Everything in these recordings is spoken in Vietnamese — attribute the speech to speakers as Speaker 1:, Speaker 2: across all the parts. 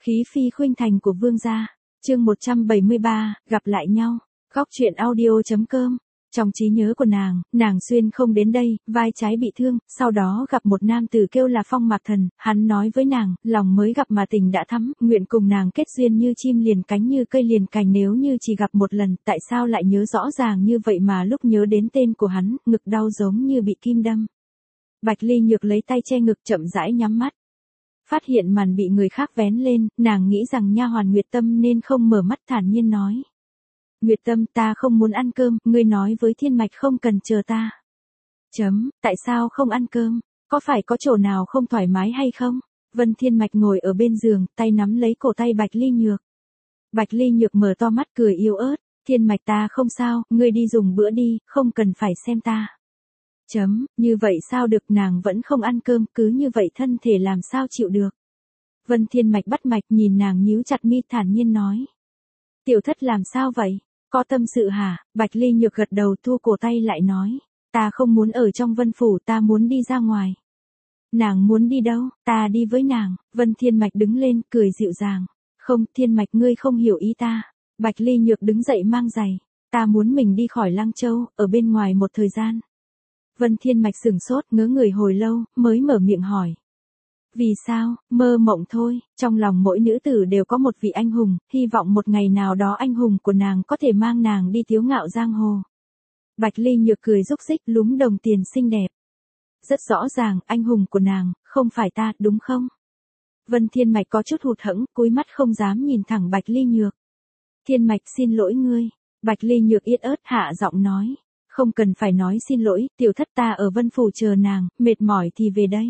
Speaker 1: Khí phi khuynh thành của vương gia. Chương 173, gặp lại nhau. Góc truyện audio.com. Trong trí nhớ của nàng xuyên không đến đây, vai trái bị thương, sau đó gặp một nam tử kêu là Phong Mạc Thần, hắn nói với nàng, lòng mới gặp mà tình đã thắm, nguyện cùng nàng kết duyên như chim liền cánh như cây liền cành. Nếu như chỉ gặp một lần, tại sao lại nhớ rõ ràng như vậy mà lúc nhớ đến tên của hắn, ngực đau giống như bị kim đâm. Bạch Ly Nhược lấy tay che ngực chậm rãi nhắm mắt. Phát hiện màn bị người khác vén lên, nàng nghĩ rằng nha hoàn Nguyệt Tâm nên không mở mắt, thản nhiên nói. Nguyệt Tâm, ta không muốn ăn cơm, ngươi nói với Thiên Mạch không cần chờ ta. Tại sao không ăn cơm? Có phải có chỗ nào không thoải mái hay không? Vân Thiên Mạch ngồi ở bên giường, tay nắm lấy cổ tay Bạch Ly Nhược. Bạch Ly Nhược mở to mắt cười yếu ớt, Thiên Mạch ta không sao, ngươi đi dùng bữa đi, không cần phải xem ta. Như vậy sao được, nàng vẫn không ăn cơm, cứ như vậy thân thể làm sao chịu được. Vân Thiên Mạch bắt mạch nhìn nàng nhíu chặt mi, thản nhiên nói. Tiểu thất làm sao vậy? Có tâm sự hả? Bạch Ly Nhược gật đầu, thu cổ tay lại nói. Ta không muốn ở trong Vân Phủ, ta muốn đi ra ngoài. Nàng muốn đi đâu? Ta đi với nàng. Vân Thiên Mạch đứng lên, cười dịu dàng. Không, Thiên Mạch ngươi không hiểu ý ta. Bạch Ly Nhược đứng dậy mang giày. Ta muốn mình đi khỏi Lăng Châu, ở bên ngoài một thời gian. Vân Thiên Mạch sửng sốt, ngớ người hồi lâu, mới mở miệng hỏi. Vì sao? Mơ mộng thôi, trong lòng mỗi nữ tử đều có một vị anh hùng, hy vọng một ngày nào đó anh hùng của nàng có thể mang nàng đi tiếu ngạo giang hồ. Bạch Ly Nhược cười rúc rích, lúm đồng tiền xinh đẹp. Rất rõ ràng, anh hùng của nàng, không phải ta, đúng không? Vân Thiên Mạch có chút hụt hẫng, cúi mắt không dám nhìn thẳng Bạch Ly Nhược. Thiên Mạch xin lỗi ngươi. Bạch Ly Nhược yết ớt hạ giọng nói. Không cần phải nói xin lỗi, tiểu thất ta ở Vân Phủ chờ nàng, mệt mỏi thì về đây.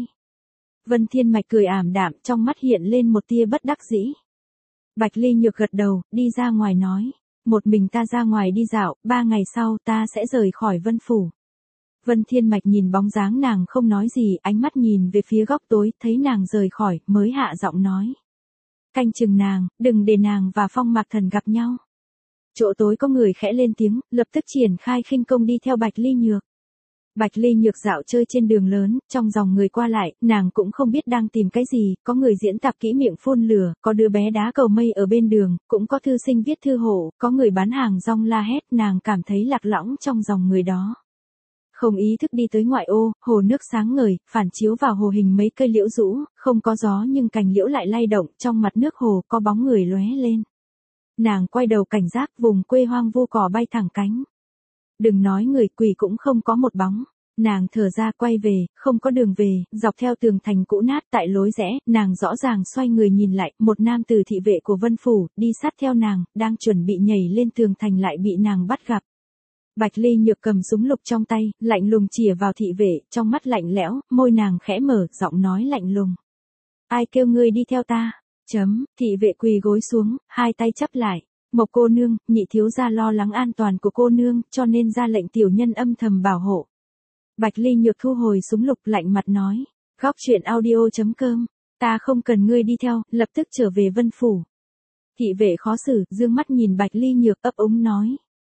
Speaker 1: Vân Thiên Mạch cười ảm đạm, trong mắt hiện lên một tia bất đắc dĩ. Bạch Ly Nhược gật đầu, đi ra ngoài nói. Một mình ta ra ngoài đi dạo, 3 ngày sau ta sẽ rời khỏi Vân Phủ. Vân Thiên Mạch nhìn bóng dáng nàng không nói gì, ánh mắt nhìn về phía góc tối, thấy nàng rời khỏi, mới hạ giọng nói. Canh chừng nàng, đừng để nàng và Phong Mạc Thần gặp nhau. Chỗ tối có người khẽ lên tiếng, lập tức triển khai khinh công đi theo Bạch Ly Nhược. Bạch Ly Nhược dạo chơi trên đường lớn, trong dòng người qua lại, nàng cũng không biết đang tìm cái gì, có người diễn tạp kỹ miệng phun lửa, có đứa bé đá cầu mây ở bên đường, cũng có thư sinh viết thư hộ, có người bán hàng rong la hét, nàng cảm thấy lạc lõng trong dòng người đó. Không ý thức đi tới ngoại ô, hồ nước sáng ngời, phản chiếu vào hồ hình mấy cây liễu rũ, không có gió nhưng cành liễu lại lay động, trong mặt nước hồ có bóng người lóe lên. Nàng quay đầu cảnh giác, vùng quê hoang vu cỏ bay thẳng cánh. Đừng nói người, quỷ cũng không có một bóng. Nàng thở ra quay về, không có đường về, dọc theo tường thành cũ nát tại lối rẽ, nàng rõ ràng xoay người nhìn lại, một nam tử thị vệ của Vân Phủ, đi sát theo nàng, đang chuẩn bị nhảy lên tường thành lại bị nàng bắt gặp. Bạch Ly Nhược cầm súng lục trong tay, lạnh lùng chĩa vào thị vệ, trong mắt lạnh lẽo, môi nàng khẽ mở, giọng nói lạnh lùng. Ai kêu ngươi đi theo ta? Thị vệ quỳ gối xuống, hai tay chắp lại. Mộc cô nương, nhị thiếu gia lo lắng an toàn của cô nương, cho nên ra lệnh tiểu nhân âm thầm bảo hộ. Bạch Ly Nhược thu hồi súng lục, lạnh mặt nói. Góc truyện audio.com. Ta không cần ngươi đi theo, lập tức trở về Vân Phủ. Thị vệ khó xử, dương mắt nhìn Bạch Ly Nhược, ấp úng nói.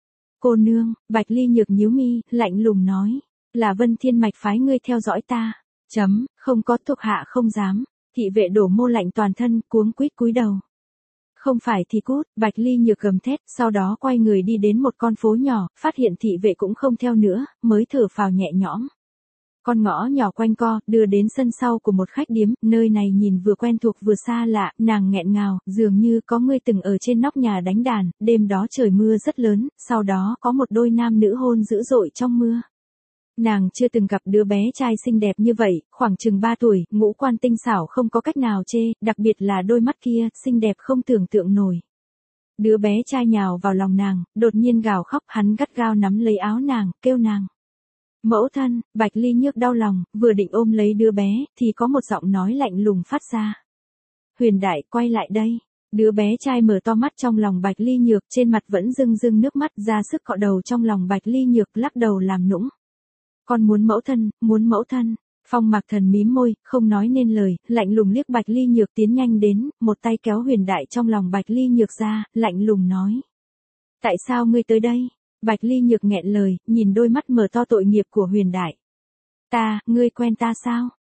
Speaker 1: Cô nương. Bạch Ly Nhược nhíu mi, lạnh lùng nói. Là Vân Thiên Mạch phái ngươi theo dõi ta. Không có, thuộc hạ không dám. Thị vệ đổ mồ lạnh toàn thân, cuống quýt cúi đầu. Không phải thì cút, Bạch Ly Nhược gầm thét, sau đó quay người đi đến một con phố nhỏ, phát hiện thị vệ cũng không theo nữa, mới thở phào nhẹ nhõm. Con ngõ nhỏ quanh co, đưa đến sân sau của một khách điếm, nơi này nhìn vừa quen thuộc vừa xa lạ, nàng nghẹn ngào, dường như có người từng ở trên nóc nhà đánh đàn, đêm đó trời mưa rất lớn, sau đó có một đôi nam nữ hôn dữ dội trong mưa. Nàng chưa từng gặp đứa bé trai xinh đẹp như vậy, khoảng chừng 3 tuổi, ngũ quan tinh xảo không có cách nào chê, đặc biệt là đôi mắt kia, xinh đẹp không tưởng tượng nổi. Đứa bé trai nhào vào lòng nàng, đột nhiên gào khóc, hắn gắt gao nắm lấy áo nàng, kêu nàng. Mẫu thân. Bạch Ly Nhược đau lòng, vừa định ôm lấy đứa bé, thì có một giọng nói lạnh lùng phát ra. Huyền Đại, quay lại đây. Đứa bé trai mở to mắt trong lòng Bạch Ly Nhược, trên mặt vẫn rưng rưng nước mắt, ra sức cọ đầu trong lòng Bạch Ly Nhược, lắc đầu làm nũng. Con muốn mẫu thân, muốn mẫu thân. Phong Mạc Thần mím môi, không nói nên lời, lạnh lùng liếc Bạch Ly Nhược tiến nhanh đến, một tay kéo Huyền Đại trong lòng Bạch Ly Nhược ra, lạnh lùng nói. Tại sao ngươi tới đây? Bạch Ly Nhược nghẹn lời, nhìn đôi mắt mở to tội nghiệp của Huyền Đại. Ngươi quen ta sao?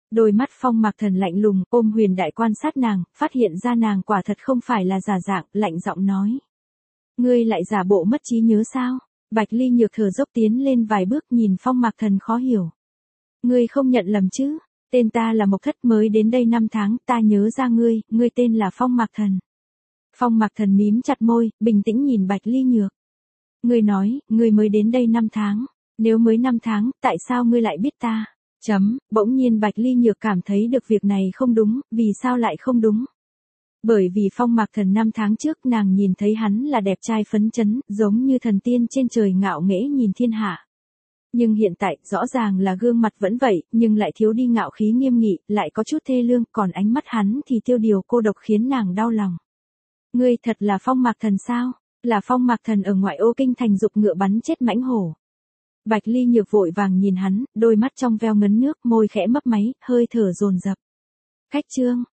Speaker 1: Đôi mắt Phong Mạc Thần lạnh lùng, ôm Huyền Đại quan sát nàng, phát hiện ra nàng quả thật không phải là giả dạng, lạnh giọng nói. Ngươi lại giả bộ mất trí nhớ sao? Bạch Ly Nhược thở dốc tiến lên vài bước nhìn Phong Mạc Thần khó hiểu. Ngươi không nhận lầm chứ? Tên ta là Mộc Thất, mới đến đây 5 tháng, ta nhớ ra ngươi, ngươi tên là Phong Mạc Thần. Phong Mạc Thần mím chặt môi, bình tĩnh nhìn Bạch Ly Nhược. Ngươi nói, ngươi mới đến đây 5 tháng. Nếu mới 5 tháng, tại sao ngươi lại biết ta? Bỗng nhiên Bạch Ly Nhược cảm thấy được việc này không đúng, vì sao lại không đúng? Bởi vì Phong Mạc Thần 5 tháng trước nàng nhìn thấy hắn là đẹp trai phấn chấn, giống như thần tiên trên trời ngạo nghễ nhìn thiên hạ. Nhưng hiện tại, rõ ràng là gương mặt vẫn vậy, nhưng lại thiếu đi ngạo khí nghiêm nghị, lại có chút thê lương, còn ánh mắt hắn thì tiêu điều cô độc khiến nàng đau lòng. Ngươi thật là Phong Mạc Thần sao? Là Phong Mạc Thần ở ngoại ô kinh thành giục ngựa bắn chết mãnh hổ. Bạch Ly Nhược vội vàng nhìn hắn, đôi mắt trong veo ngấn nước, môi khẽ mấp máy, hơi thở dồn dập. Khách trương,